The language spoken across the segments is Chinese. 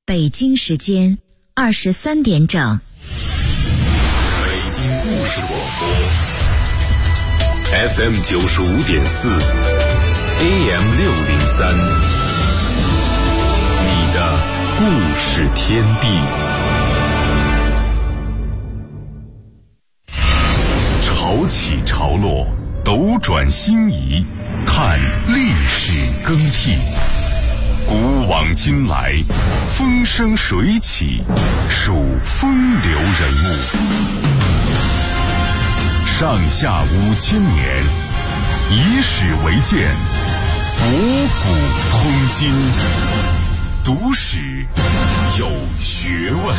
北京时间23点整。 北京故事广播 FM 95.4 AM 603，你的故事天地。潮起潮落，斗转星移，看历史更替。古往今来，风生水起，数风流人物。上下5000年，以史为鉴，博古通今，读史有学问。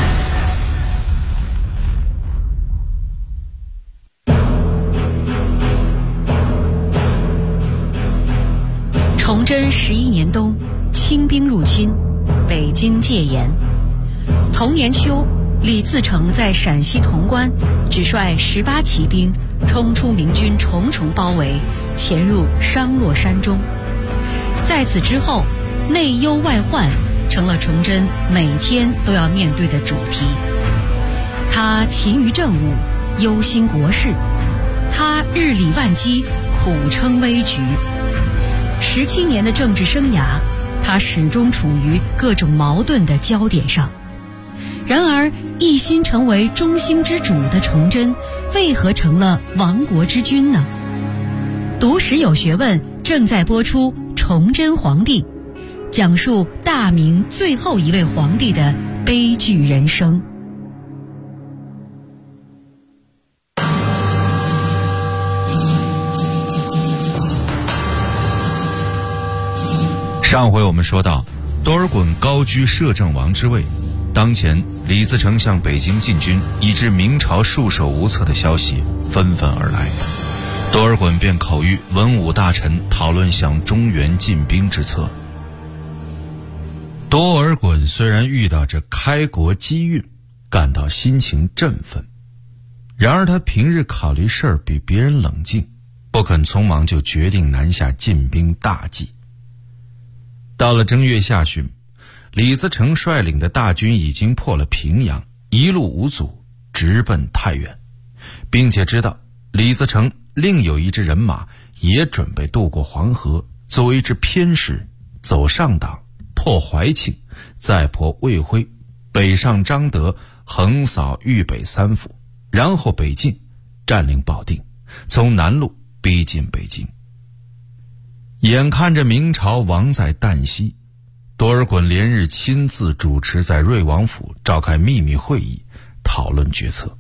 崇祯11年冬，清兵入侵，北京戒严。同年秋，李自成在陕西潼关只率18骑兵冲出明军重重包围，潜入商洛山中。在此之后，内忧外患成了崇祯每天都要面对的主题。他勤于政务，忧心国事；他日理万机，苦撑危局。17年的政治生涯，他始终处于各种矛盾的焦点上。然而，一心成为中兴之主的崇祯，为何成了亡国之君呢？读史有学问正在播出《崇祯皇帝》，讲述大明最后一位皇帝的悲剧人生。 上回我们说到，多尔衮高居摄政王之位，当前李自成向北京进军，以致明朝束手无策的消息纷纷而来。多尔衮便口谕文武大臣讨论向中原进兵之策。多尔衮虽然遇到这开国机运，感到心情振奋，然而他平日考虑事儿比别人冷静，不肯匆忙就决定南下进兵大计。到了正月下旬，李自成率领的大军已经破了平阳，一路无阻直奔太原，并且知道李自成另有一支人马也准备渡过黄河，作为一支偏师，走上党，破怀庆，再破魏辉，北上张德，横扫豫北3府，然后北进，占领保定，从南路逼近北京。眼看着明朝亡在旦夕，多尔衮连日亲自主持在瑞王府召开秘密会议，讨论决策。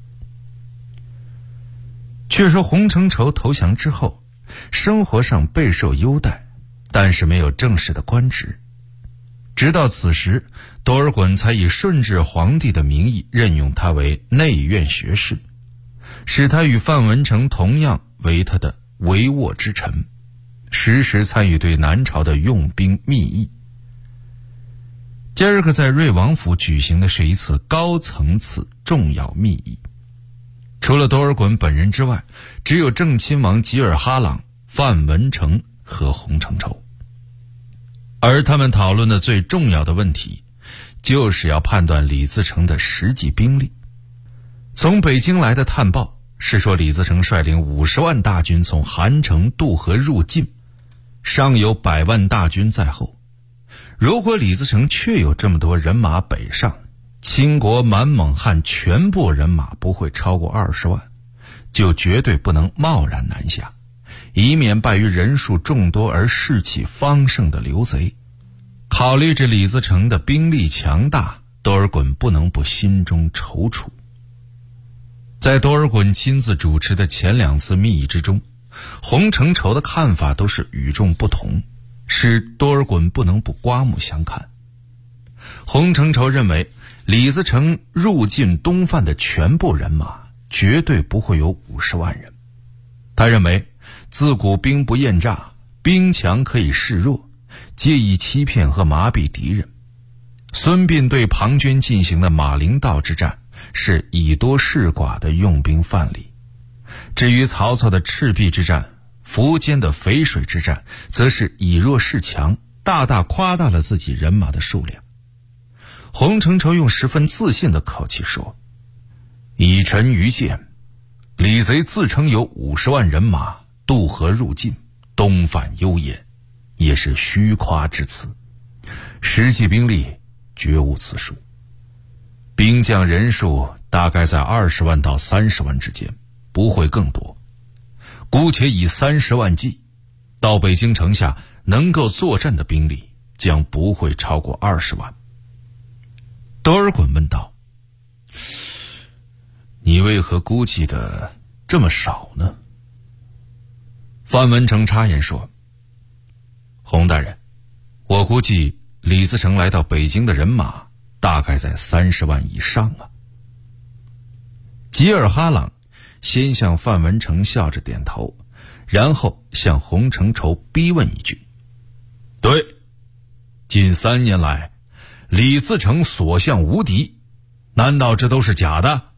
却说洪承畴投降之后，生活上备受优待，但是没有正式的官职。直到此时，多尔衮才以顺治皇帝的名义任用他为内院学士，使他与范文成同样为他的帷幄之臣，时时参与对南朝的用兵密议。今儿个在瑞王府举行的是一次高层次重要密议，除了多尔衮本人之外，只有正亲王吉尔哈朗、范文成和洪承畴。而他们讨论的最重要的问题，就是要判断李自成的实际兵力。从北京来的探报是说，李自成率领50万大军从韩城渡河入晋，尚有100万大军在后。如果李自成确有这么多人马北上，倾国满蒙汉全部人马不会超过20万，就绝对不能贸然南下，以免败于人数众多而士气方盛的刘贼。考虑着李自成的兵力强大，多尔衮不能不心中踌躇。在多尔衮亲自主持的前2次密议之中，洪承畴的看法都是与众不同，使多尔衮不能不刮目相看。洪承畴认为，李自成入晋东犯的全部人马绝对不会有50万人。他认为，自古兵不厌诈，兵强可以示弱，借以欺骗和麻痹敌人。孙膑对庞涓进行的马陵道之战是以多识寡的用兵范例。至于曹操的赤壁之战、苻坚的淝水之战，则是以弱示强，大大夸大了自己人马的数量。 洪承畴用十分自信的口气说：“以臣愚见，李贼自称有50万人马渡河入晋，东返幽燕，也是虚夸之词，实际兵力绝无此数。兵将人数大概在20万到30万之间，不会更多。姑且以30万计，到北京城下能够作战的兵力将不会超过20万。”多尔衮问道：“你为何估计的这么少呢？”范文成插言说：“洪大人，我估计李自成来到北京的人马大概在30万以上啊。”吉尔哈朗先向范文成笑着点头，然后向洪承畴逼问一句：“对，近3年来李自成所向无敌，难道这都是假的？”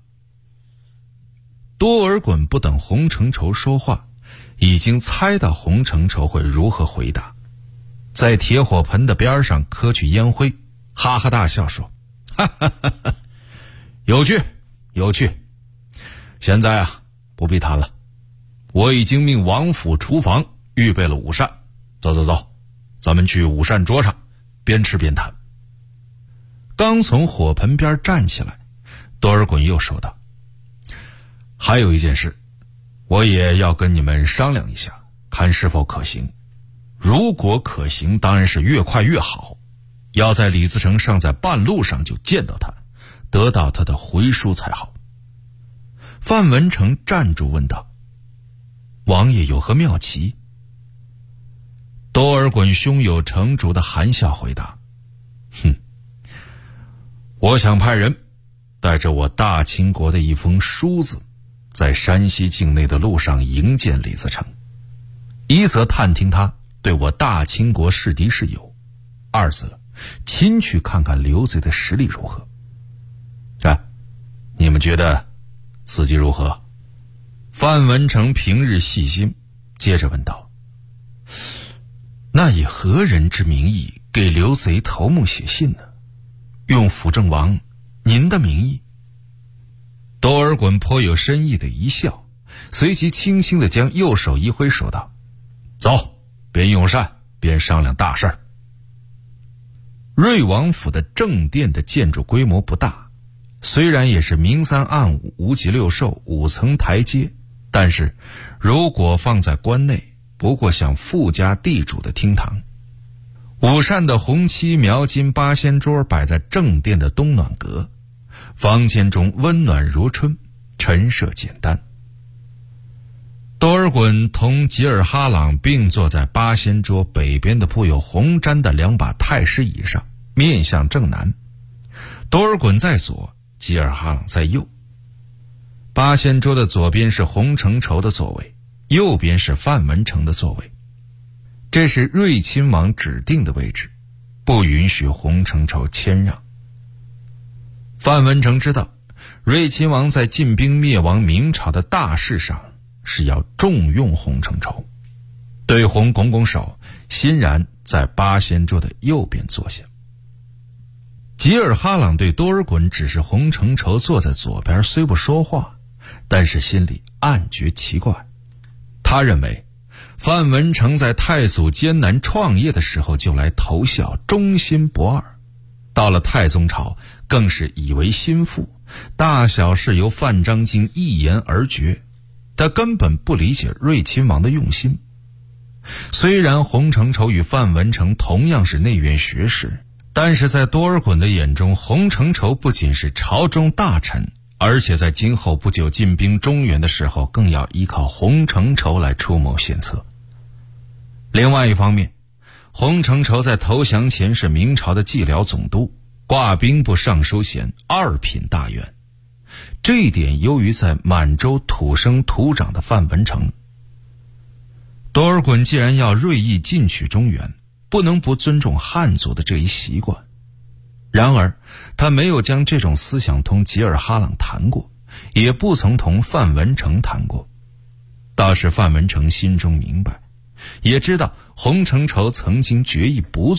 多尔衮不等洪承畴说话，已经猜到洪承畴会如何回答，在铁火盆的边上磕去烟灰，哈哈大笑说：“哈哈哈哈，有趣有趣。现在啊，不必谈了，我已经命王府厨房预备了午膳，走走走，咱们去午膳桌上边吃边谈。”刚从火盆边站起来，多尔衮又说道：“还有一件事，我也要跟你们商量一下，看是否可行。如果可行，当然是越快越好，要在李自成尚在半路上就见到他，得到他的回书才好。”范文成站住问道：“王爷有何妙棋？”多尔衮胸有成竹的含笑回答：“我想派人带着我大清国的一封书子，在山西境内的路上迎见李自成，一则探听他对我大清国是敌是友，二则亲去看看刘贼的实力如何。你们觉得此计如何？”范文成平日细心，接着问道：“那以何人之名义给刘贼头目写信呢？用辅政王您的名义？”多尔衮颇有深意的一笑，随即轻轻地将右手一挥，说道：“走，边用膳边商量大事儿。”瑞王府的正殿的建筑规模不大，虽然也是明3暗5、无极6兽5层台阶，但是如果放在关内，不过像富家地主的厅堂。午膳的红漆描金八仙桌摆在正殿的东暖阁，房间中温暖如春，陈设简单。多尔衮同吉尔哈朗并坐在八仙桌北边的铺有红毡的2把太师椅上，面向正南。多尔衮在左，吉尔哈朗在右。八仙桌的左边是洪承畴的座位，右边是范文成的座位。这是睿亲王指定的位置，不允许洪承畴谦让。范文成知道，睿亲王在进兵灭亡明朝的大事上是要重用洪承畴，对洪拱拱手，欣然在八仙桌的右边坐下。吉尔哈朗对多尔衮只是洪承畴坐在左边，虽不说话，但是心里暗觉奇怪。他认为范文成在太祖艰难创业的时候就来投效，忠心不二，到了太宗朝更是以为心腹，大小事由范章京一言而决，他根本不理解睿亲王的用心。虽然洪承畴与范文成同样是内院学士，但是在多尔衮的眼中，洪承畴不仅是朝中大臣，而且在今后不久进兵中原的时候，更要依靠洪承畴来出谋献策。另外一方面，洪承畴在投降前是明朝的蓟辽总督，挂兵部尚书衔，2品大员。这一点由于在满洲土生土长的范文成。多尔衮既然要锐意进取中原，不能不尊重汉族的这一习惯。然而他没有将这种思想同吉尔哈朗谈过，也不曾同范文成谈过。倒是范文成心中明白，也知道洪承畴曾经决意不做，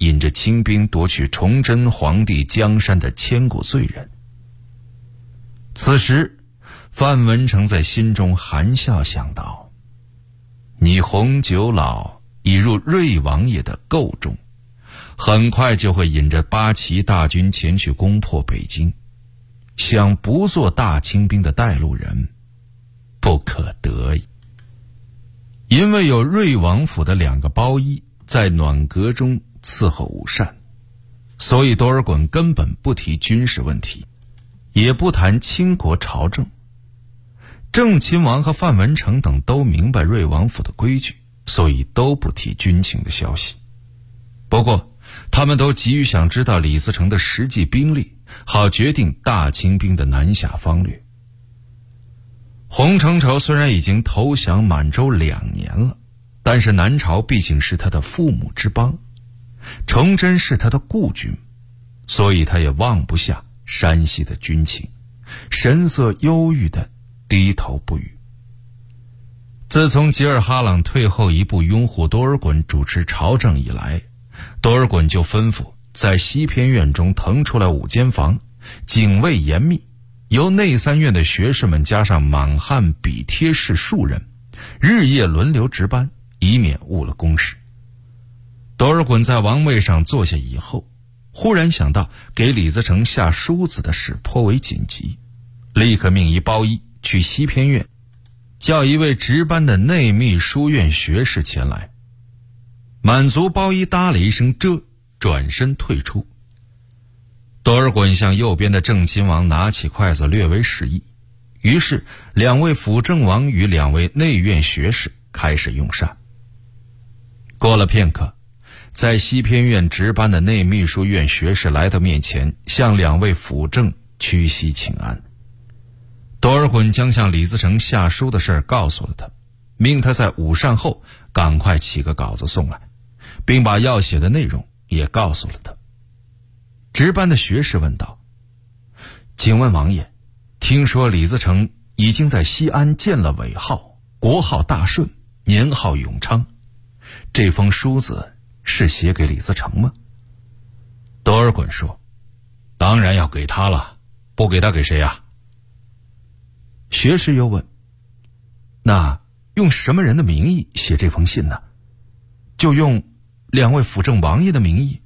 引着清兵夺取崇祯皇帝江山的千古罪人。此时范文成在心中含笑想到，你洪九老已入瑞王爷的构中，很快就会引着八旗大军前去攻破北京，想不做大清兵的带路人不可得矣。因为有瑞王府的2个包衣在暖阁中伺候午膳，所以多尔衮根本不提军事问题，也不谈倾国朝政。郑亲王和范文成等都明白瑞王府的规矩，所以都不提军情的消息。不过他们都急于想知道李自成的实际兵力，好决定大清兵的南下方略。洪承畴虽然已经投降满洲2年了，但是南朝毕竟是他的父母之邦，崇祯是他的故君，所以他也忘不下山西的军情，神色忧郁地低头不语。自从吉尔哈朗退后一步拥护多尔衮主持朝政以来，多尔衮就吩咐在西偏院中腾出来5间房，警卫严密，由内3院的学士们加上满汉笔帖士数人，日夜轮流值班，以免误了公事。多尔衮在王位上坐下以后，忽然想到给李自成下书子的事颇为紧急，立刻命一包衣去西偏院，叫一位值班的内秘书院学士前来。满族包衣答了一声这，转身退出。多尔衮向右边的郑亲王拿起筷子略为示意，于是2位辅政王与2位内院学士开始用膳。过了片刻，在西偏院值班的内秘书院学士来到面前，向2位辅政屈膝请安。多尔衮将向李自成下书的事告诉了他，命他在午膳后赶快起个稿子送来，并把要写的内容也告诉了他。值班的学士问道：请问王爷，听说李自成已经在西安建了尾号，国号大顺，年号永昌，这封书子是写给李自成吗？多尔衮说：当然要给他了，不给他给谁呀？学士又问：那用什么人的名义写这封信呢？就用2位辅政王爷的名义。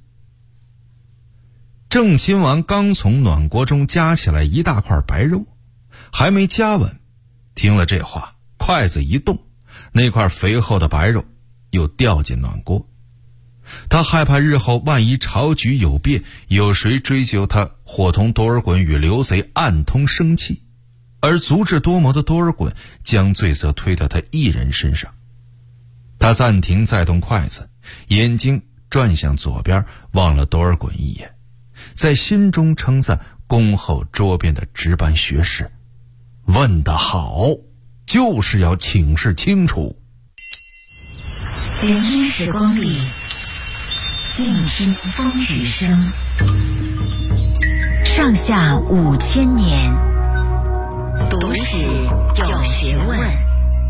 郑亲王刚从暖锅中夹起来一大块白肉，还没夹稳，听了这话，筷子一动，那块肥厚的白肉又掉进暖锅。他害怕日后万一朝局有变，有谁追究他伙同多尔衮与刘贼暗通生气，而足智多谋的多尔衮将罪责推到他一人身上。他暂停再动筷子，眼睛转向左边，望了多尔衮一眼，在心中称赞恭候桌边的值班学士：问得好，就是要请示清楚。 聆听时光里，静听风雨声。上下5000年，读史有学问。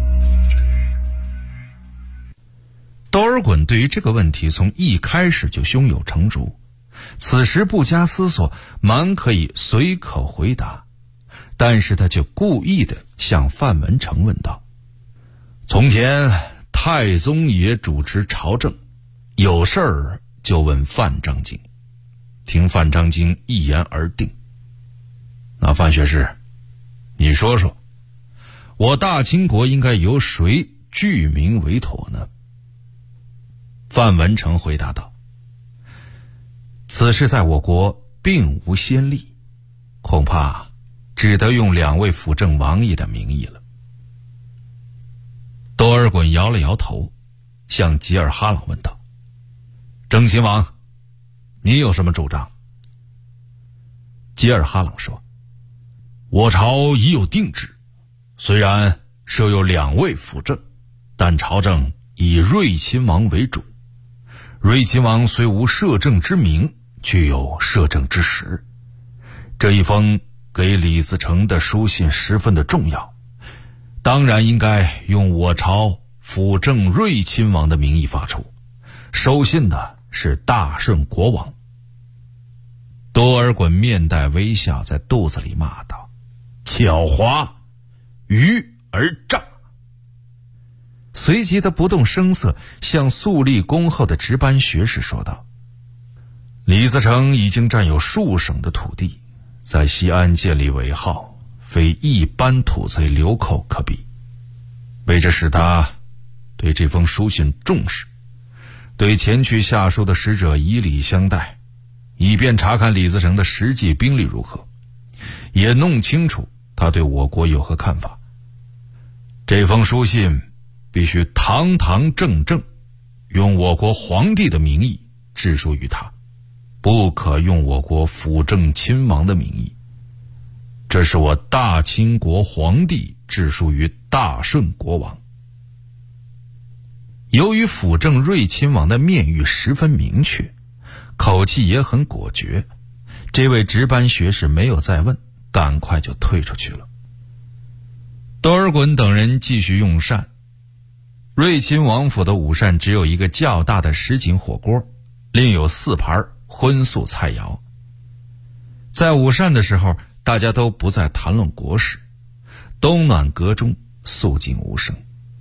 多尔衮对于这个问题从一开始就胸有成竹，此时不加思索，蛮可以随口回答，但是他就故意的向范文成问道：从前太宗爷主持朝政，有事儿就问范章京，听范章京一言而定。那范学士，你说说，我大清国应该由谁据名为妥呢？范文成回答道：此事在我国并无先例，恐怕只得用2位辅政王爷的名义了。多尔衮摇了摇头，向吉尔哈朗问道：郑亲王，你有什么主张？吉尔哈朗说：我朝已有定制，虽然设有2位辅政，但朝政以睿亲王为主。睿亲王虽无摄政之名，却有摄政之实。这一封给李自成的书信十分的重要，当然应该用我朝辅政睿亲王的名义发出。收信的是大顺国王。多尔衮面带微笑，在肚子里骂道：狡猾，愚而诈。随即他不动声色向肃立恭厚的值班学士说道：李自成已经占有数省的土地，在西安建立尾号，非一般土贼流寇可比。为着使他对这封书信重视，对前去下书的使者以礼相待，以便查看李自成的实际兵力如何，也弄清楚他对我国有何看法。这封书信必须堂堂正正，用我国皇帝的名义致书于他，不可用我国辅政亲王的名义。这是我大清国皇帝致书于大顺国王。由于辅政睿亲王的面谕十分明确，口气也很果决，这位值班学士没有再问，赶快就退出去了。多尔衮等人继续用膳。睿亲王府的午膳只有一个较大的什锦火锅，另有4盘荤素菜肴。在午膳的时候，大家都不再谈论国事，冬暖阁中肃静无声。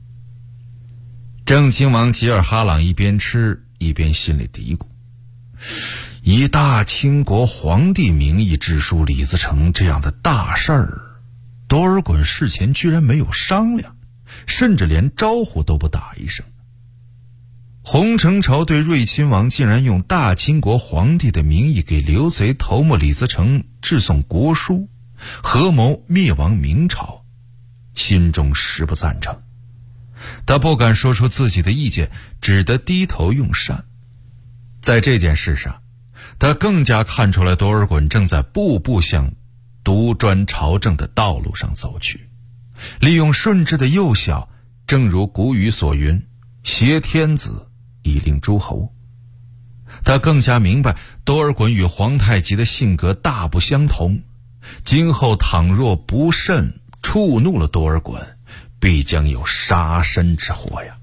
正亲王吉尔哈朗一边吃一边心里嘀咕：以大清国皇帝名义致书李自成这样的大事儿，多尔衮事前居然没有商量，甚至连招呼都不打一声。洪承畴对睿亲王竟然用大清国皇帝的名义给刘贼头目李自成致送国书，合谋灭亡明朝，心中实不赞成。他不敢说出自己的意见，只得低头用膳。在这件事上，他更加看出来多尔衮正在步步向独专朝政的道路上走去，利用顺治的幼小，正如古语所云：挟天子以令诸侯。他更加明白多尔衮与皇太极的性格大不相同，今后倘若不慎触怒了多尔衮，必将有杀身之祸呀。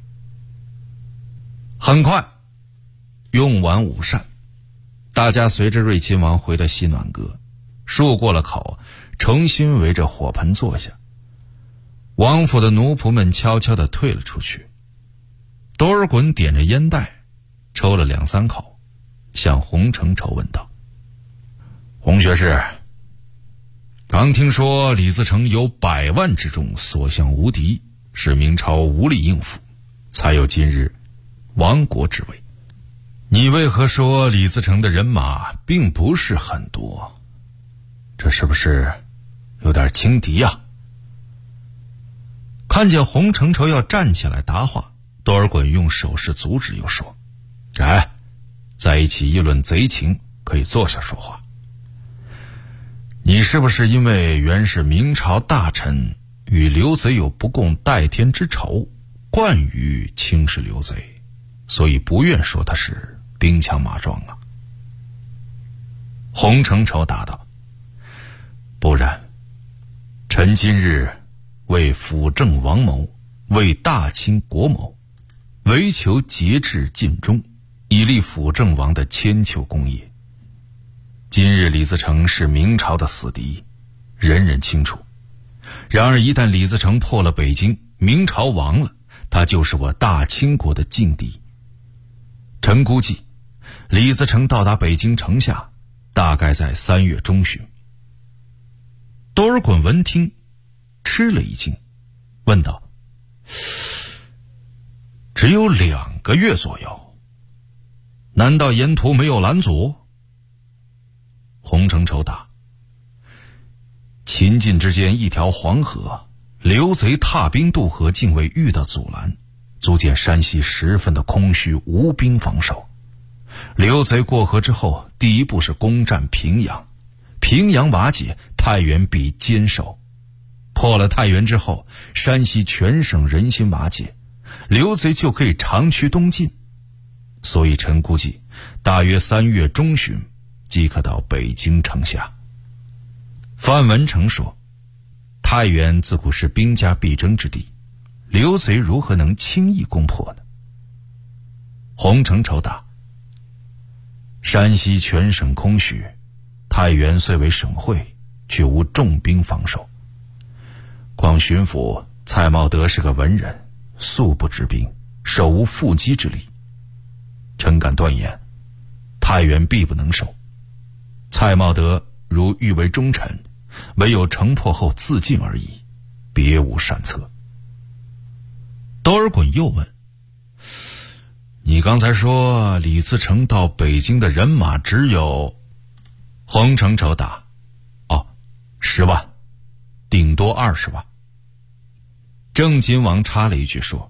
很快用完午膳，大家随着睿亲王回到西暖阁，漱过了口，重新围着火盆坐下。王府的奴仆们悄悄地退了出去。多尔衮点着烟袋，抽了2、3口，向洪承畴问道：洪学士，刚听说李自成有100万之众，所向无敌，使明朝无力应付，才有今日亡国之危。你为何说李自成的人马并不是很多？这是不是有点轻敌呀？看见洪承畴要站起来答话，多尔衮用手势阻止，又说：在一起议论贼情，可以坐下说话。你是不是因为原是明朝大臣与刘贼有不共戴天之仇，惯于轻视刘贼，所以不愿说他是兵强马壮啊？洪承畴答道：不然，臣今日为辅政王谋，为大清国谋，唯求节制尽忠，以立辅政王的千秋功业。今日李自成是明朝的死敌，人人清楚。然而一旦李自成破了北京，明朝亡了，他就是我大清国的劲敌。臣估计李自成到达北京城下大概在3月中旬。多尔衮闻听吃了一惊，问道：只有2个月左右，难道沿途没有拦阻？洪承畴答：秦晋之间一条黄河，刘贼踏兵渡河，竟未遇到阻拦，足见山西十分的空虚，无兵防守。刘贼过河之后，第一步是攻占平阳，平阳瓦解，太原必坚守。破了太原之后，山西全省人心瓦解，刘贼就可以长驱东进。所以臣估计大约3月中旬即可到北京城下。范文成说：太原自古是兵家必争之地，刘贼如何能轻易攻破呢？洪承畴答： 山西全省空虚，太原虽为省会，却无重兵防守。况巡抚蔡茂德是个文人，素不知兵，手无缚鸡之力。臣敢断言，太原必不能守。蔡茂德如欲为忠臣，唯有城破后自尽而已，别无善策。多尔衮又问：你刚才说李自成到北京的人马只有？洪承畴答：10万，顶多20万。郑亲王插了一句说：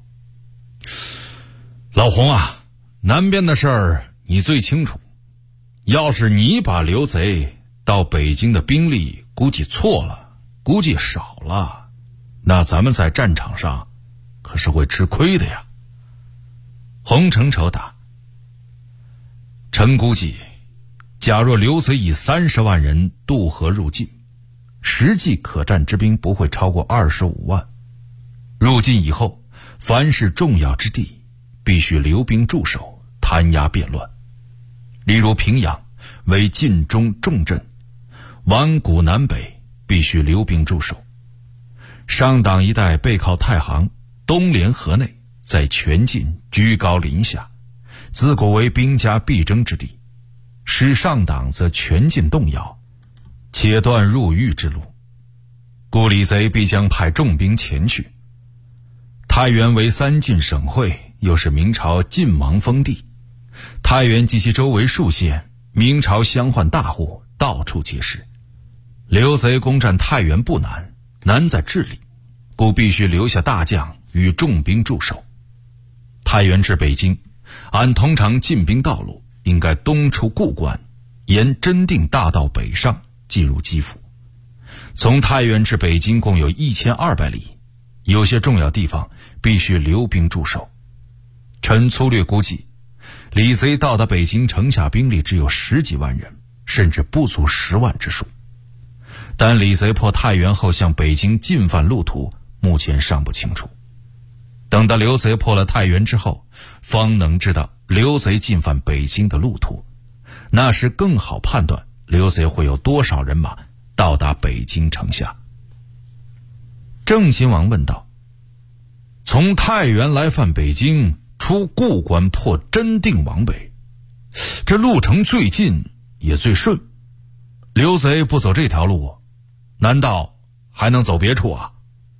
老洪啊，南边的事儿你最清楚，要是你把刘贼到北京的兵力估计错了，估计少了，那咱们在战场上可是会吃亏的呀。洪承畴答：臣估计，假若刘贼以30万人渡河入晋，实际可战之兵不会超过25万。入晋以后，凡是重要之地，必须留兵驻守，弹压变乱。例如平阳为晋中重镇，宛谷南北必须留兵驻守。上党一带背靠太行，东连河内，在全晋居高临下，自古为兵家必争之地。使上党则全晋动摇，且断入豫之路，故李贼必将派重兵前去。太原为3晋省会，又是明朝晋王封地，太原及其周围数县，明朝相换大户到处皆是。刘贼攻占太原不难，难在治理，故必须留下大将与重兵驻守。太原至北京，按通常进兵道路，应该东出固关，沿真定大道北上，进入基辅。从太原至北京共有1200里，有些重要地方必须留兵驻守。臣粗略估计，李贼到达北京城下兵力只有10几万人，甚至不足10万之数。但李贼破太原后向北京进犯路途，目前尚不清楚。等到刘贼破了太原之后，方能知道刘贼进犯北京的路途，那时更好判断刘贼会有多少人马到达北京城下。郑亲王问道：从太原来犯北京，出固关破真定往北，这路程最近也最顺，刘贼不走这条路，难道还能走别处啊？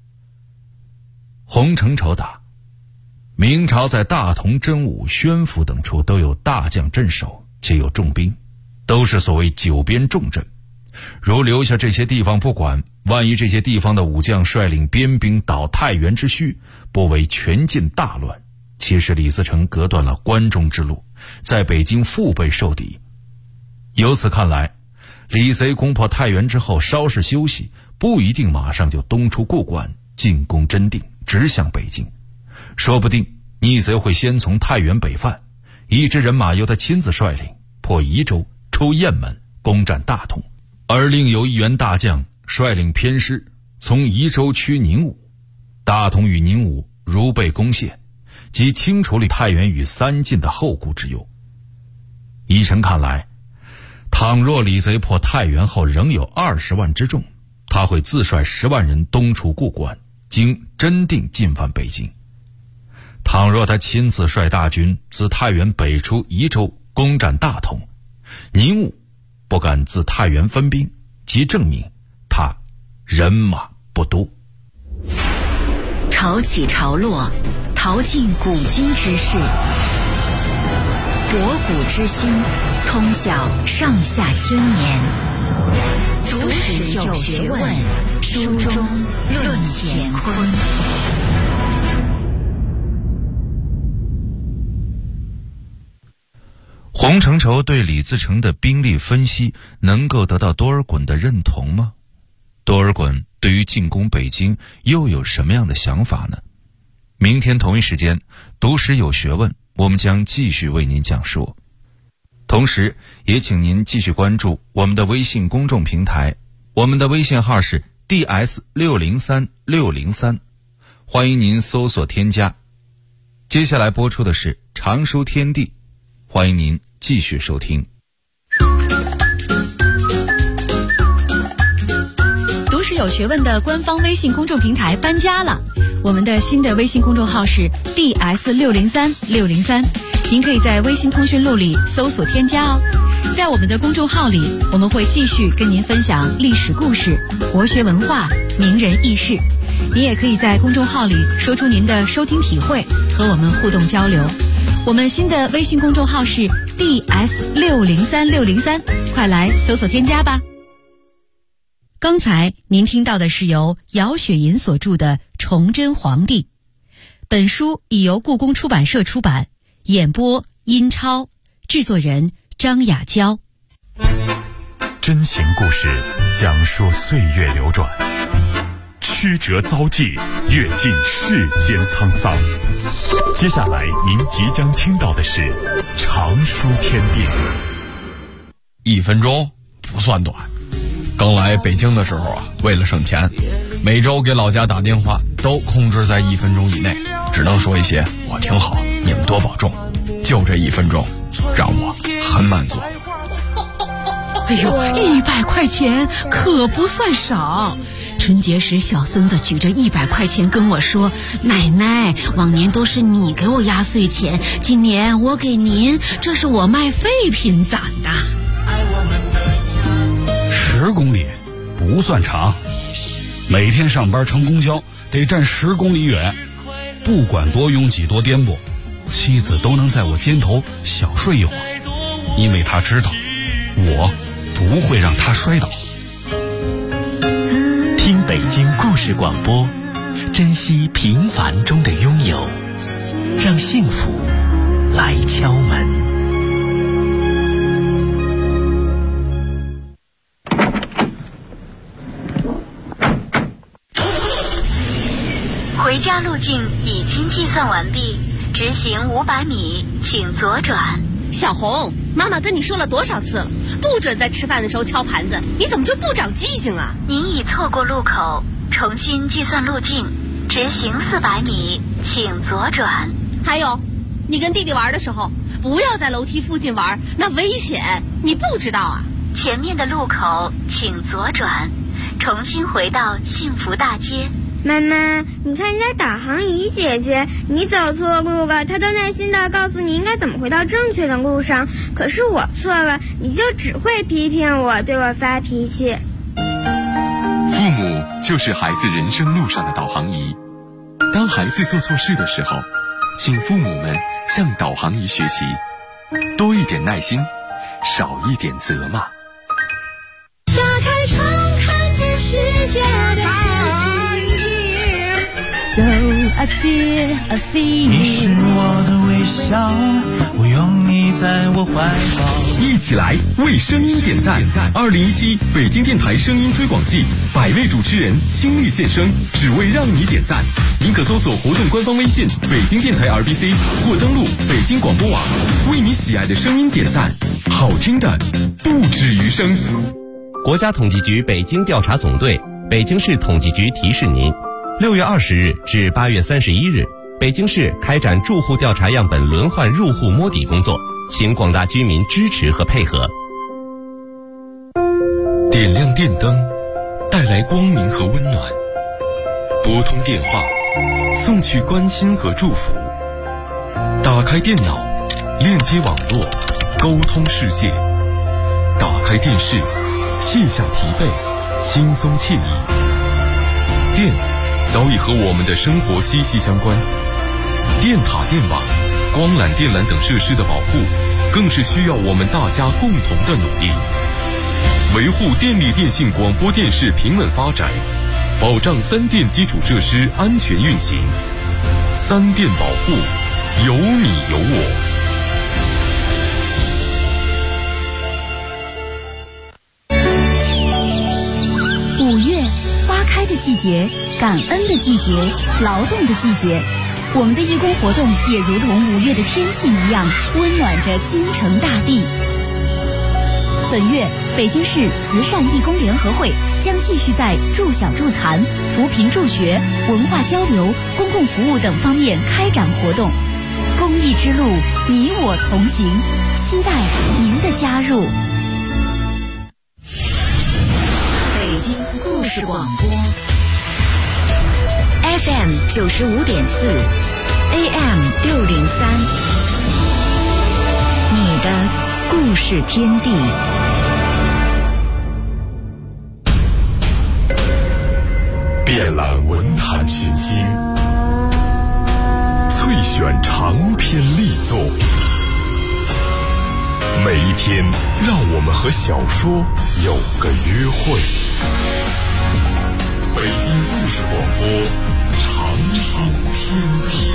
洪承畴答：明朝在大同、真武、宣府等处都有大将镇守，且有重兵，都是所谓九边重镇。如留下这些地方不管，万一这些地方的武将率领边兵倒太原之墟，不为全晋大乱，其实李自成隔断了关中之路，在北京腹背受敌。由此看来，李贼攻破太原之后稍事休息，不一定马上就东出固关，进攻真定，直向北京。说不定逆贼会先从太原北犯，一支人马由他亲自率领，破宜州，出雁门，攻占大同，而另有一员大将率领偏师从宜州驱宁武。大同与宁武如被攻陷，即清除了太原与3晋的后顾之忧。依臣看来，倘若李贼破太原后仍有20万之众，他会自率10万人东出固关，经真定进犯北京。倘若他亲自率大军自太原北出宜州，攻占大同，宁武不敢自太原分兵，即证明他人马不多。 潮起潮落，淘尽古今之事，博古之心，通晓上下千年。读史有学问，书中论乾坤。 洪承畴对李自成的兵力分析能够得到多尔衮的认同吗？多尔衮对于进攻北京又有什么样的想法呢？明天同一时间，读史有学问，我们将继续为您讲述。同时也请您继续关注我们的微信公众平台，我们的微信号是 DS603603，欢迎您搜索添加。接下来播出的是常书天地，欢迎您继续收听。 有学问的官方微信公众平台搬家了，我们的新的微信公众号是 DS603603，您可以在微信通讯录里搜索添加哦。在我们的公众号里，我们会继续跟您分享历史故事、国学文化、名人轶事。您也可以在公众号里说出您的收听体会，和我们互动交流。我们新的微信公众号是 DS603603，快来搜索添加吧。刚才您听到的是由姚雪银所著的《崇祯皇帝》，本书已由故宫出版社出版，演播殷超，制作人张雅娇。 真情故事讲述岁月流转，曲折遭际，阅尽世间沧桑。接下来您即将听到的是长书天地。 1分钟不算短。刚来北京的时候啊，为了省钱，每周给老家打电话都控制在1分钟以内，只能说一些我挺好，你们多保重。就这1分钟，让我很满足。 哎呦，100块钱可不算少。春节时，小孙子举着100块钱跟我说：“奶奶，往年都是你给我压岁钱，今年我给您，这是我卖废品攒的。 ”10公里不算长，每天上班乘公交得站10公里远，不管多拥挤多颠簸，妻子都能在我肩头小睡一会儿，因为她知道我不会让她摔倒。 听北京故事广播，珍惜平凡中的拥有，让幸福来敲门。 回家路径已经计算完毕，直行500米，请左转。 小红，妈妈跟你说了多少次了，不准在吃饭的时候敲盘子，你怎么就不长记性啊？ 您已错过路口，重新计算路径，直行400米，请左转。 还有，你跟弟弟玩的时候，不要在楼梯附近玩，那危险，你不知道啊？ 前面的路口请左转，重新回到幸福大街。 妈妈，你看人家导航仪姐姐，你走错路了，她都耐心地告诉你应该怎么回到正确的路上。可是我错了，你就只会批评我，对我发脾气。 父母就是孩子人生路上的导航仪。当孩子做错事的时候，请父母们向导航仪学习，多一点耐心，少一点责骂。 打开窗，看见世界的你是我的微笑，我拥你在我怀抱。 一起来为声音点赞！2017北京电台声音推广季，100位主持人倾力献声，只为让你点赞。您可搜索活动官方微信“北京电台 RBC” 或登录北京广播网，为你喜爱的声音点赞，好听的不止于声。 国家统计局北京调查总队、北京市统计局提示您：6月20日至8月31日，北京市开展住户调查样本轮换入户摸底工作，请广大居民支持和配合。 点亮电灯，带来光明和温暖；拨通电话，送去关心和祝福；打开电脑，链接网络，沟通世界；打开电视，卸下疲惫，轻松惬意。电早已和我们的生活息息相关，电塔、电网、光缆、电缆等设施的保护，更是需要我们大家共同的努力。维护电力电信广播电视平稳发展，保障3电基础设施安全运行。3电保护，有你有我。 5月，花开的季节，感恩的季节，劳动的季节。我们的义工活动也如同5月的天气一样，温暖着京城大地。本月，北京市慈善义工联合会将继续在助小助残、扶贫助学、文化交流、公共服务等方面开展活动。公益之路，你我同行，期待您的加入。 北京故事事广播 FM 95.4 AM 603，你的故事天地。 遍览文坛群星，萃选长篇力作。每一天，让我们和小说有个约会。北京故事广播，长寿天地。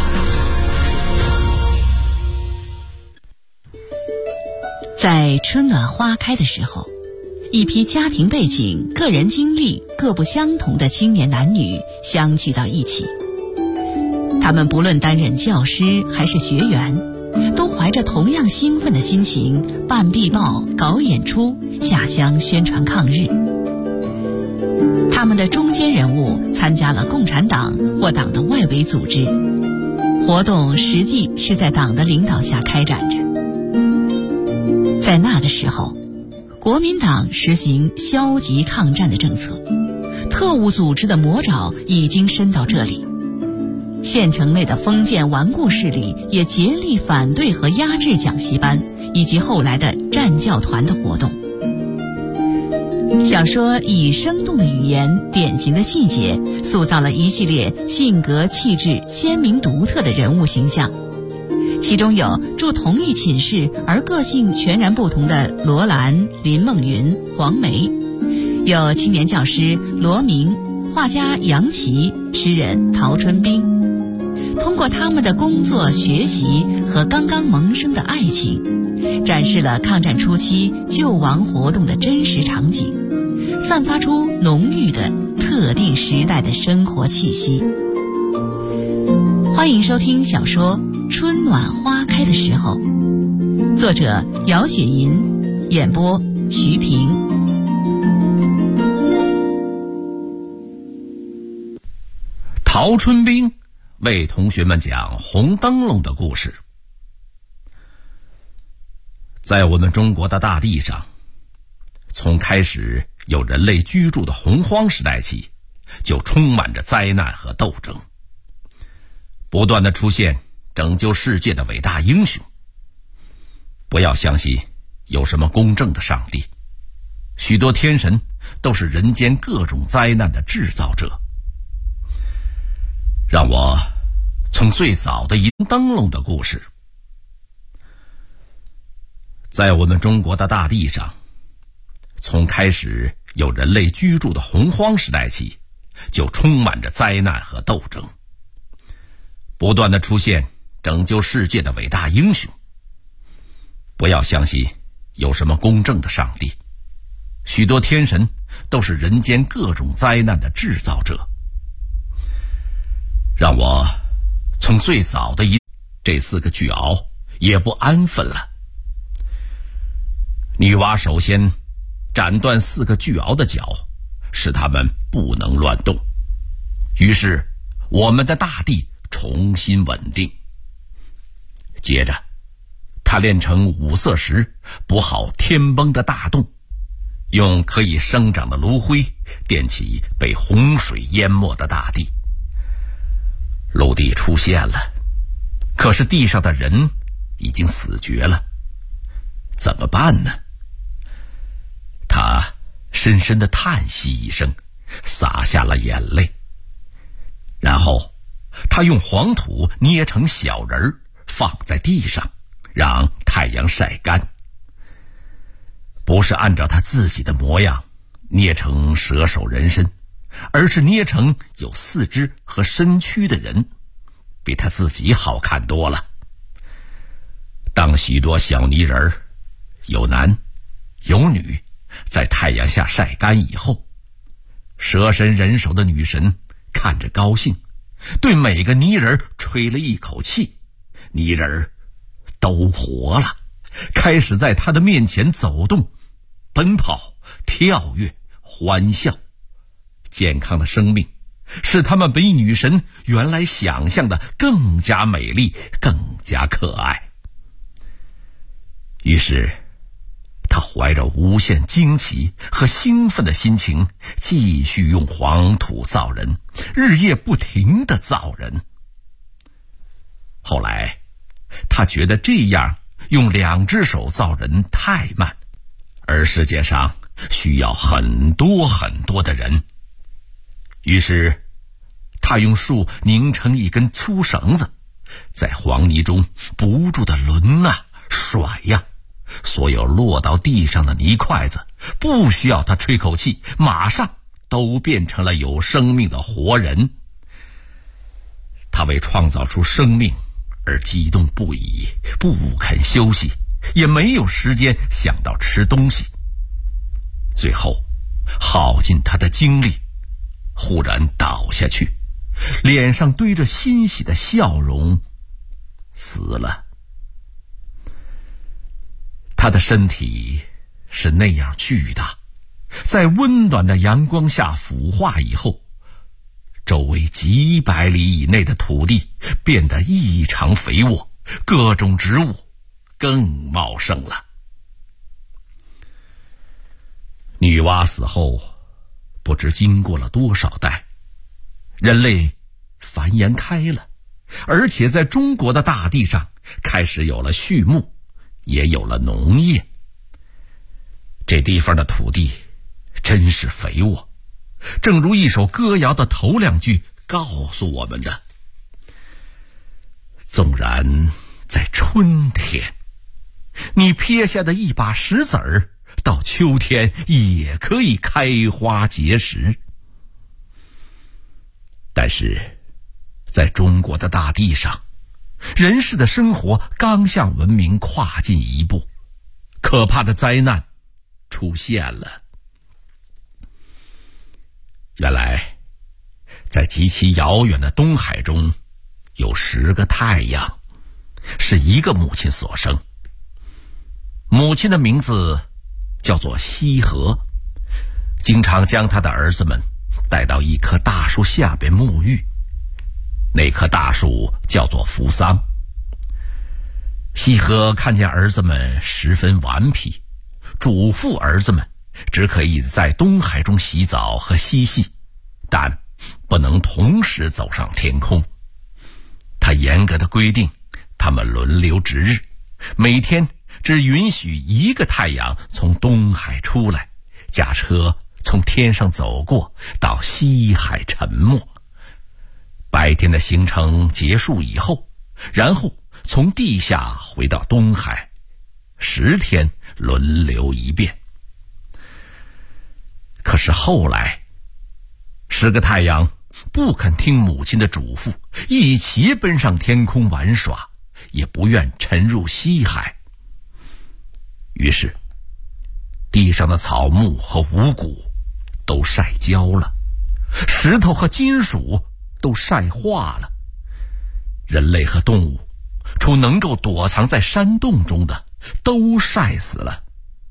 在春暖花开的时候，一批家庭背景、个人经历各不相同的青年男女相聚到一起。他们不论担任教师还是学员，都怀着同样兴奋的心情办壁报、搞演出、下乡宣传抗日。他们的中坚人物参加了共产党或党的外围组织，活动实际是在党的领导下开展着。在那个时候，国民党实行消极抗战的政策，特务组织的魔爪已经伸到这里。县城内的封建顽固势力也竭力反对和压制讲习班以及后来的战教团的活动。小说以生动的语言、典型的细节，塑造了一系列性格气质鲜明独特的人物形象。其中有住同一寝室而个性全然不同的罗兰、林梦云、黄梅，有青年教师罗明、画家杨琦、诗人陶春冰。通过他们的工作、学习和刚刚萌生的爱情，展示了抗战初期救亡活动的真实场景，散发出浓郁的特定时代的生活气息。欢迎收听小说《春暖花开的时候》，作者姚雪银，演播徐平。 陶春冰为同学们讲红灯笼的故事。在我们中国的大地上，从开始有人类居住的洪荒时代起，就充满着灾难和斗争，不断的出现拯救世界的伟大英雄。不要相信有什么公正的上帝，许多天神都是人间各种灾难的制造者。让我从最早的银灯笼的故事。在我们中国的大地上，从开始有人类居住的洪荒时代起，就充满着灾难和斗争，不断的出现拯救世界的伟大英雄。不要相信有什么公正的上帝，许多天神都是人间各种灾难的制造者。让我从最早的这4个巨鳌也不安分了。女娲首先斩断4个巨鳌的脚，使它们不能乱动，于是我们的大地重新稳定。接着她炼成5色石，补好天崩的大洞，用可以生长的炉灰点起被洪水淹没的大地。陆地出现了，可是地上的人已经死绝了，怎么办呢？他深深地叹息一声，洒下了眼泪。然后他用黄土捏成小人儿，放在地上，让太阳晒干。不是按照他自己的模样捏成蛇首人身，而是捏成有4肢和身躯的人，比他自己好看多了。当许多小泥人儿，有男有女，在太阳下晒干以后，蛇身人首的女神看着高兴，对每个泥人吹了一口气，泥人都活了，开始在他的面前走动、奔跑、跳跃、欢笑。健康的生命使他们比女神原来想象的更加美丽，更加可爱。于是他怀着无限惊奇和兴奋的心情，继续用黄土造人，日夜不停地造人。后来他觉得这样用2只手造人太慢，而世界上需要很多很多的人。于是他用树拧成一根粗绳子，在黄泥中不住地抡啊甩呀，所有落到地上的泥块子不需要他吹口气，马上都变成了有生命的活人。他为创造出生命而激动不已，不肯休息，也没有时间想到吃东西。最后耗尽他的精力，忽然倒下去，脸上堆着欣喜的笑容，死了。他的身体是那样巨大，在温暖的阳光下腐化以后，周围几百里以内的土地变得异常肥沃，各种植物更茂盛了。女娲死后，不知经过了多少代，人类繁衍开了，而且在中国的大地上开始有了畜牧，也有了农业。这地方的土地真是肥沃，正如一首歌谣的头2句告诉我们的：纵然在春天，你撇下的一把石子儿，到秋天也可以开花结实。但是在中国的大地上，人世的生活刚向文明跨进一步，可怕的灾难出现了。原来在极其遥远的东海中，有10个太阳，是一个母亲所生。母亲的名字叫做羲和，经常将他的儿子们带到一棵大树下边沐浴。那棵大树叫做扶桑。羲和看见儿子们十分顽皮，嘱咐儿子们只可以在东海中洗澡和嬉戏，但不能同时走上天空。他严格的规定他们轮流值日，每天只允许1个太阳从东海出来，驾车从天上走过，到西海沉没。白天的行程结束以后，然后从地下回到东海，10天轮流一遍。可是后来10个太阳不肯听母亲的嘱咐，一齐奔上天空玩耍，也不愿沉入西海。于是地上的草木和五谷都晒焦了，石头和金属都晒化了，人类和动物除能够躲藏在山洞中的都晒死了。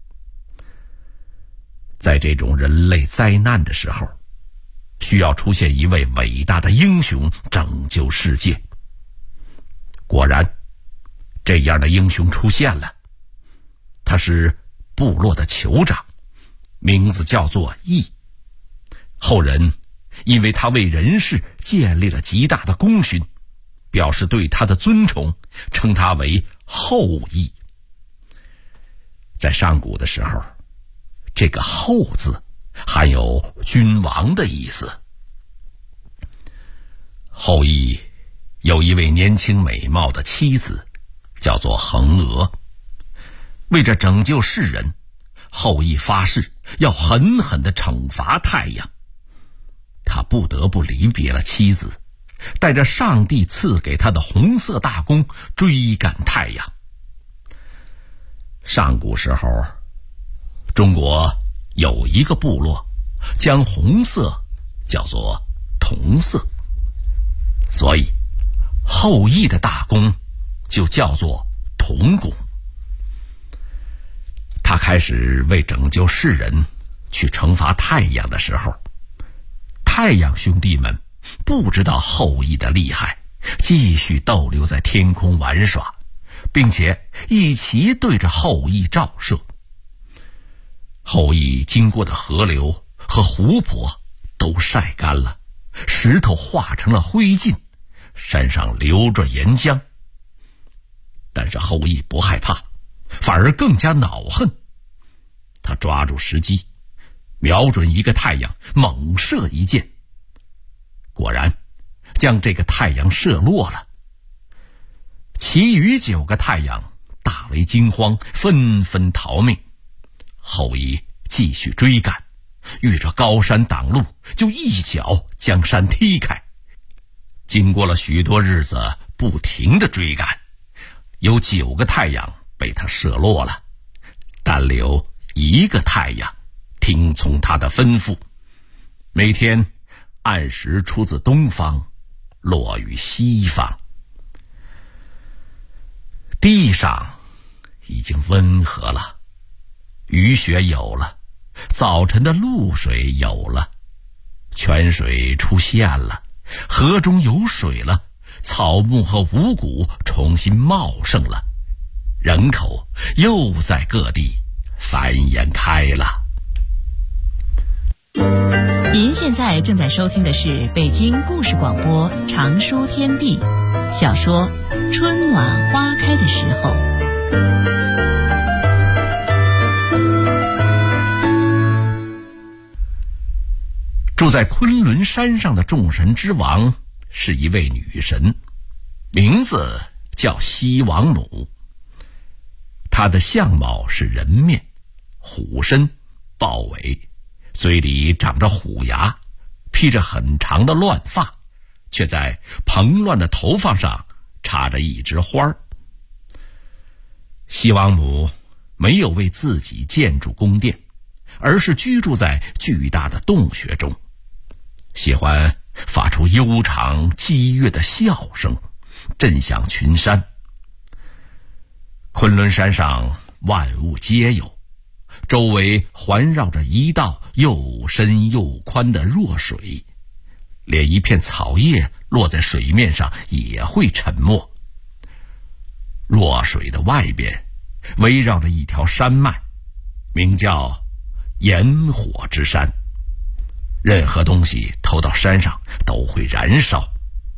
在这种人类灾难的时候，需要出现一位伟大的英雄拯救世界。果然这样的英雄出现了，他是部落的酋长，名字叫做羿。后人因为他为人世建立了极大的功勋，表示对他的尊崇，称他为后羿。在上古的时候，这个后字含有君王的意思。后羿有一位年轻美貌的妻子，叫做嫦娥。为着拯救世人，后羿发誓要狠狠地惩罚太阳。他不得不离别了妻子，带着上帝赐给他的红色大弓追赶太阳。上古时候，中国有一个部落将红色叫做铜色，所以后羿的大弓就叫做铜弓。他开始为拯救世人去惩罚太阳的时候，太阳兄弟们不知道后羿的厉害，继续逗留在天空玩耍，并且一起对着后羿照射。 后羿经过的河流和湖泊都晒干了，石头化成了灰烬，山上流着岩浆。但是后羿不害怕，反而更加恼恨。他抓住时机，瞄准一个太阳，猛射一箭，果然将这个太阳射落了。其余9个太阳大为惊慌，纷纷逃命。后羿继续追赶，遇着高山挡路，就一脚将山踢开。经过了许多日子不停的追赶，有9个太阳被他射落了，但留1个太阳听从他的吩咐，每天按时出自东方，落于西方。地上已经温和了，雨雪有了，早晨的露水有了，泉水出现了，河中有水了，草木和五谷重新茂盛了，人口又在各地繁衍开了。 您现在正在收听的是北京故事广播长书天地小说《春暖花开的时候》。 住在昆仑山上的众神之王是一位女神，名字叫西王母。她的相貌是人面，虎身豹尾，嘴里长着虎牙，披着很长的乱发，却在蓬乱的头发上插着一枝花。西王母没有为自己建筑宫殿，而是居住在巨大的洞穴中，喜欢发出悠长激越的笑声，震响群山。昆仑山上万物皆有，周围环绕着一道又深又宽的弱水，连一片草叶落在水面上也会沉没。弱水的外边围绕着一条山脉，名叫炎火之山，任何东西投到山上都会燃烧。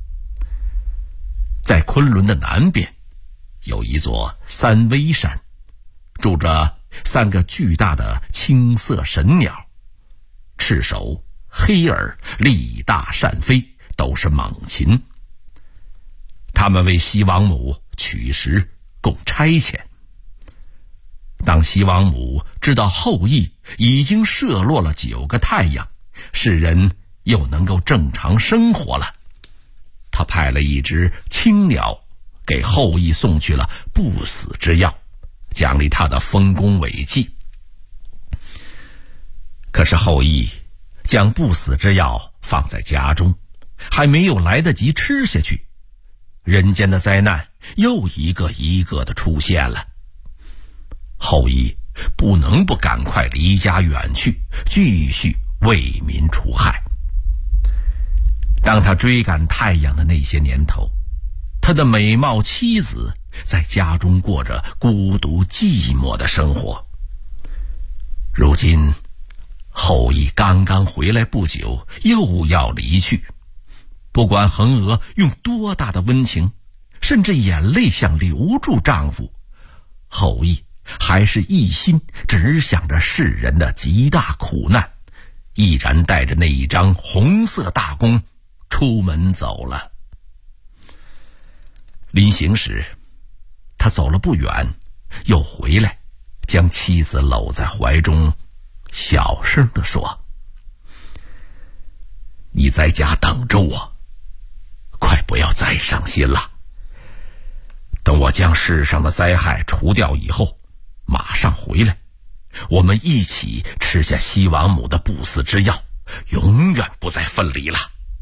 在昆仑的南边有一座三危山，住着3个巨大的青色神鸟，赤手、黑耳、力大善飞，都是猛禽。他们为西王母取食供差遣。当西王母知道后羿已经射落了9个太阳，世人又能够正常生活了，他派了一只青鸟给后羿送去了不死之药，奖励他的丰功伟绩。可是后羿将不死之药放在家中，还没有来得及吃下去，人间的灾难又一个一个的出现了。后羿不能不赶快离家远去，继续为民除害。当他追赶太阳的那些年头，他的美貌妻子在家中过着孤独寂寞的生活。如今后羿刚刚回来不久，又要离去，不管嫦娥用多大的温情，甚至眼泪想留住丈夫，后羿还是一心只想着世人的极大苦难，毅然带着那一张红色大弓出门走了。临行时，他走了不远，又回来，将妻子搂在怀中，小声地说：“你在家等着我，快不要再伤心了。等我将世上的灾害除掉以后，马上回来，我们一起吃下西王母的不死之药，永远不再分离了。”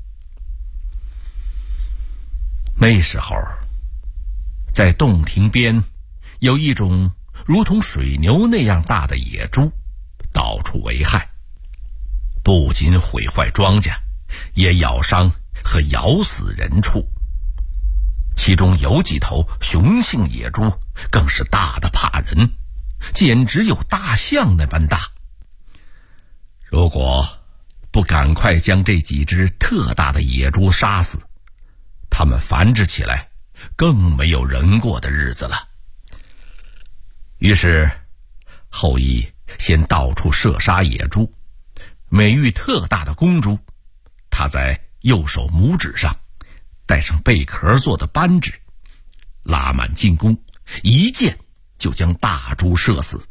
那时候，在洞庭边有一种如同水牛那样大的野猪，到处危害，不仅毁坏庄稼，也咬伤和咬死人畜。其中有几头雄性野猪更是大得怕人，简直有大象那般大， 如果不赶快将这几只特大的野猪杀死，它们繁殖起来更没有人过的日子了。于是后羿先到处射杀野猪，每遇特大的公猪，他在右手拇指上带上贝壳做的扳指，拉满进弓，一箭就将大猪射死。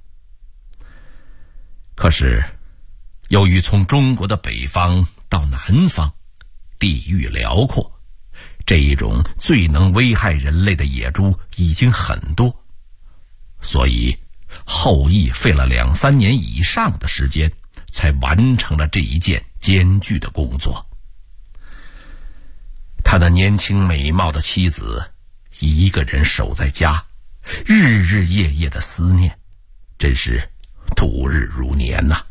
可是由于从中国的北方到南方地域辽阔，这一种最能危害人类的野猪已经很多，所以后羿费了2-3年以上的时间才完成了这一件艰巨的工作。他那年轻美貌的妻子一个人守在家，日日夜夜的思念，真是度日如年呐。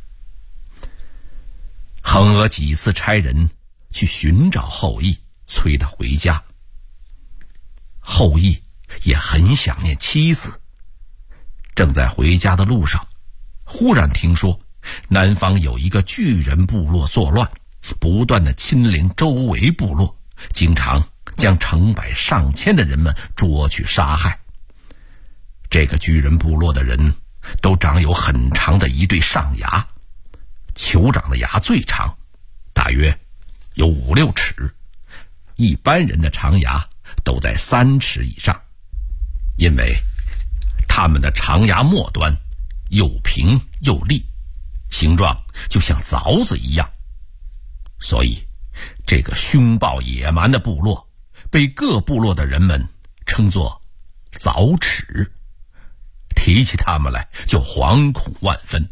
嫦娥几次差人去寻找后羿，催他回家。后羿也很想念妻子，正在回家的路上，忽然听说南方有一个巨人部落作乱，不断的侵凌周围部落，经常将成百上千的人们捉去杀害。这个巨人部落的人都长有很长的一对上牙，酋长的牙最长，大约有5-6尺，一般人的长牙都在3尺以上。因为他们的长牙末端又平又利，形状就像凿子一样，所以这个凶暴野蛮的部落被各部落的人们称作凿齿，提起他们来就惶恐万分。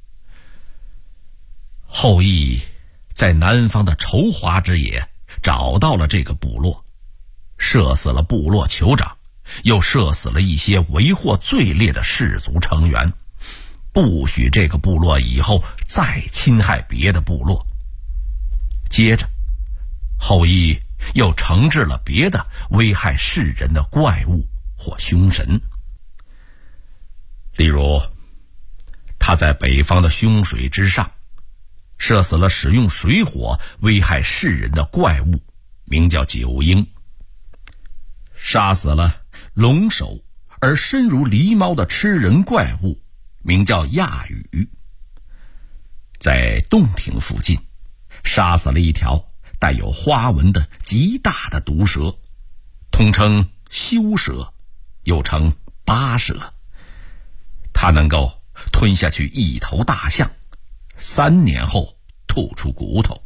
后羿在南方的仇华之野找到了这个部落，射死了部落酋长，又射死了一些为祸最烈的氏族成员，不许这个部落以后再侵害别的部落。接着后羿又惩治了别的危害世人的怪物或凶神。例如他在北方的凶水之上射死了使用水火危害世人的怪物，名叫九婴，杀死了龙首而身如狸猫的吃人怪物，名叫亚羽。在洞庭附近杀死了一条带有花纹的极大的毒蛇，统称修蛇，又称八蛇。它能够吞下去一头大象，3年后吐出骨头。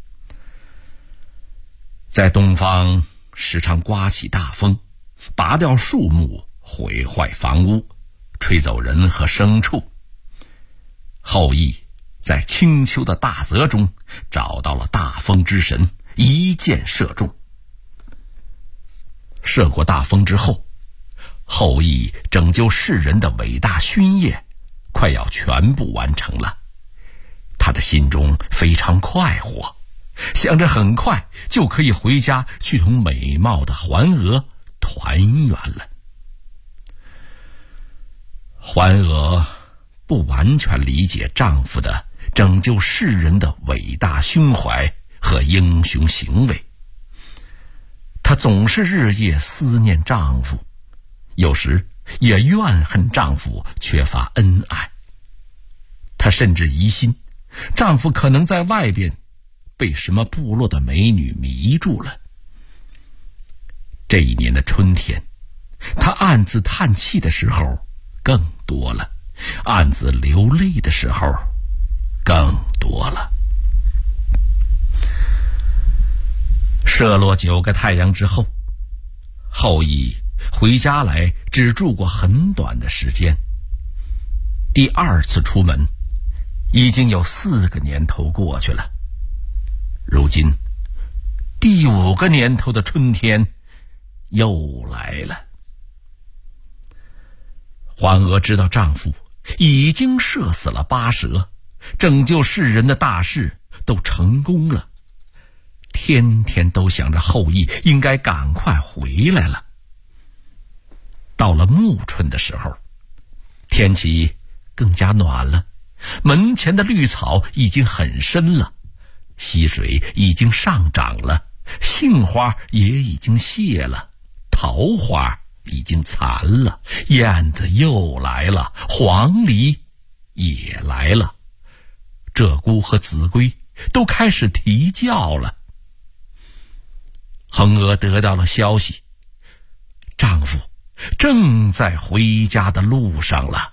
在东方时常刮起大风，拔掉树木，毁坏房屋，吹走人和牲畜。后羿在青丘的大泽中找到了大风之神，一箭射中。射过大风之后，后羿拯救世人的伟大勋业快要全部完成了，他的心中非常快活，想着很快就可以回家去同美貌的环娥团圆了。环娥不完全理解丈夫的拯救世人的伟大胸怀和英雄行为，她总是日夜思念丈夫，有时也怨恨丈夫缺乏恩爱。她甚至疑心丈夫可能在外边被什么部落的美女迷住了。这一年的春天，她暗自叹气的时候更多了，暗自流泪的时候更多了。射落9个太阳之后，后羿回家来只住过很短的时间。第2次出门已经有4个年头过去了，如今第5个年头的春天又来了。环娥知道丈夫已经射死了8蛇，拯救世人的大事都成功了，天天都想着后羿应该赶快回来了。到了暮春的时候，天气更加暖了， 门前的绿草已经很深了，溪水已经上涨了，杏花也已经谢了，桃花已经残了，燕子又来了，黄鹂也来了，鹧鸪和子规都开始啼叫了。恒娥得到了消息，丈夫正在回家的路上了。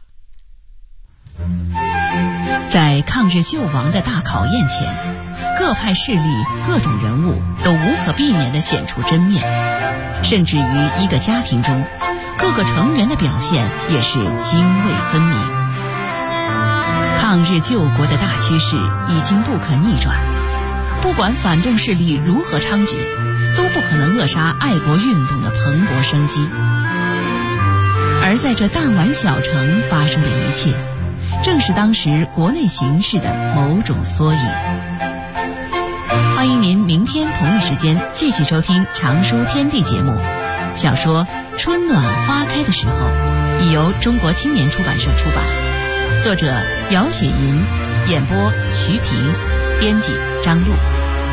在抗日救亡的大考验前，各派势力、各种人物都无可避免地显出真面，甚至于一个家庭中，各个成员的表现也是泾渭分明。抗日救国的大趋势已经不可逆转，不管反动势力如何猖獗，都不可能扼杀爱国运动的蓬勃生机。而在这弹丸小城发生的一切，正是当时国内形势的某种缩影。欢迎您明天同一时间继续收听《常书天地》节目。小说《春暖花开的时候》已由中国青年出版社出版，作者姚雪银，演播徐平，编辑张璐。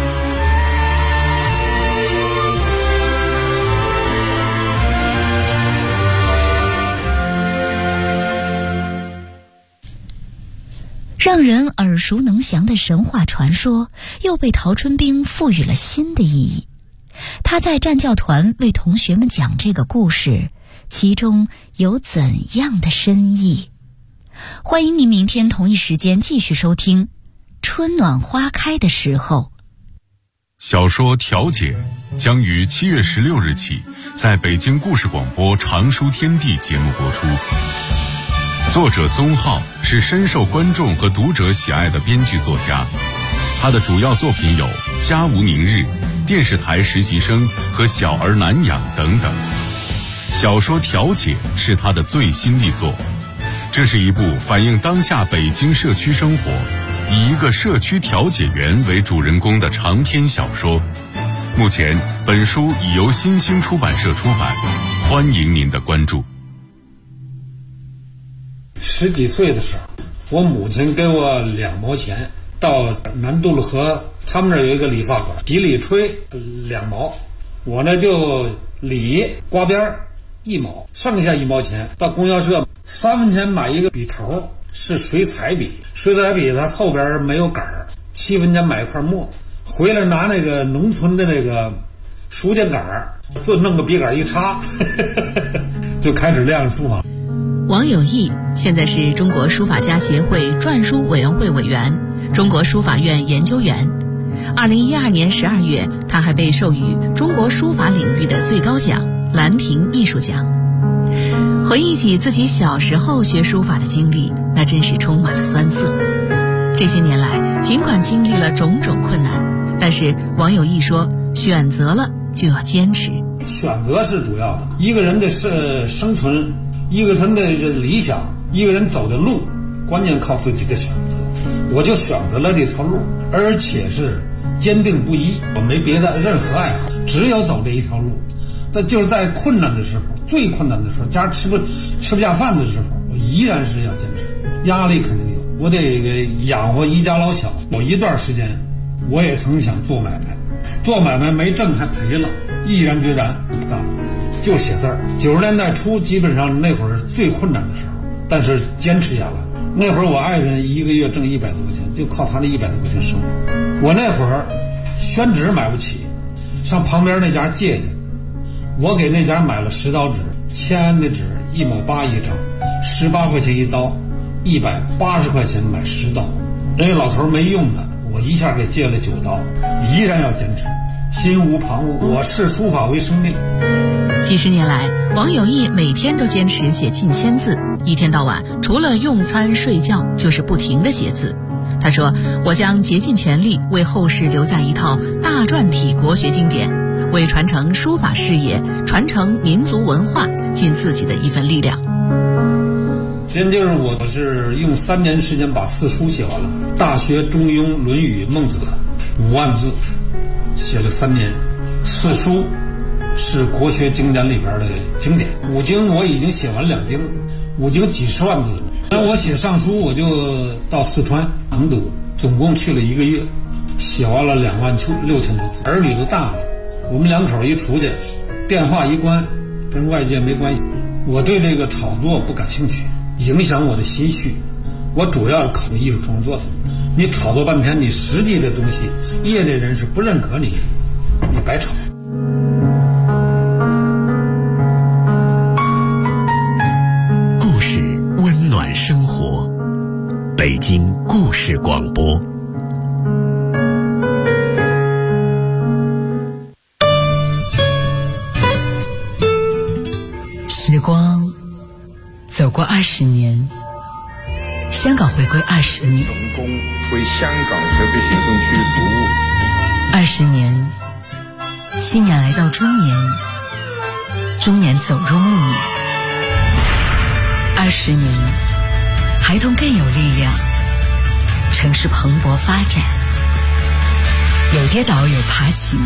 让人耳熟能详的神话传说又被陶春冰赋予了新的意义。他在战教团为同学们讲这个故事，其中有怎样的深意？欢迎您明天同一时间继续收听《春暖花开的时候》。 小说《调解》将于7月16日起在北京故事广播《常书天地》节目播出。作者宗浩是深受观众和读者喜爱的编剧作家，他的主要作品有《家无宁日》、电视台实习生和小儿难养等等。小说《调解》是他的最新力作，这是一部反映当下北京社区生活，以一个社区调解员为主人公的长篇小说。目前本书已由新兴出版社出版，欢迎您的关注。 10几岁的时候，我母亲给我2毛钱，到南渡了河，他们那儿有一个理发馆，几里吹2毛，我呢就理刮边1毛，剩下1毛钱到供销社3分钱买一个笔头，是水彩笔，水彩笔它后边没有杆儿，7分钱买一块墨，回来拿那个农村的那个书架杆儿，就弄个笔杆一插就开始练书法。 王有义现在是中国书法家协会篆书委员会委员、中国书法院研究员。2012年12月，他还被授予中国书法领域的最高奖兰亭艺术奖。回忆起自己小时候学书法的经历，那真是充满了酸涩。这些年来，尽管经历了种种困难，但是王有义说，选择了就要坚持。 选择是主要的，一个人的生存，一个人的理想，一个人走的路，关键靠自己的选择。我就选择了这条路，而且是坚定不移，我没别的任何爱好，只有走这一条路。但就是在困难的时候，最困难的时候，家吃不下饭的时候，我依然是要坚持。压力肯定有，我得养活一家老小。有一段时间，我也曾想做买卖，做买卖没挣还赔了，毅然决然不干了，就写字儿。90年代初，基本上那会儿最困难的时候，但是坚持下来。那会儿我爱人一个月挣100多块钱，就靠他那100多块钱生活。我那会儿宣纸买不起，上旁边那家借去，我给那家买了10刀纸，签的纸1毛8一张，18块钱一刀，180块钱买10刀。那个老头没用的，我一下给借了9刀，依然要坚持，心无旁骛。我视书法为生命。 几十年来，王有义每天都坚持写近1000字，一天到晚除了用餐睡觉就是不停地写字。他说，我将竭尽全力为后世留下一套大篆体国学经典，为传承书法事业、传承民族文化尽自己的一份力量。 先就是我是用3年时间把4书写完了，《大学》《中庸》《论语》《孟子》5万字，写了3年。4书是国学经典里边的经典，5经我已经写完2经，5经几10万字， 那我写上书，我就到四川成都，总共去了1个月，写完了26000多字。儿女都大了，我们2口一出去，电话一关，跟外界没关系。我对这个炒作不感兴趣，影响我的心绪。我主要考虑艺术创作的。你炒作半天，你实际的东西，业内人士不认可你，你白炒。 故事温暖生活，北京故事广播。 时光走过20年，香港回归20年， 成功为香港特别行政区服务 20年，青年来到中年，中年走入暮年，20年，孩童更有力量，城市蓬勃发展，有跌倒有爬起，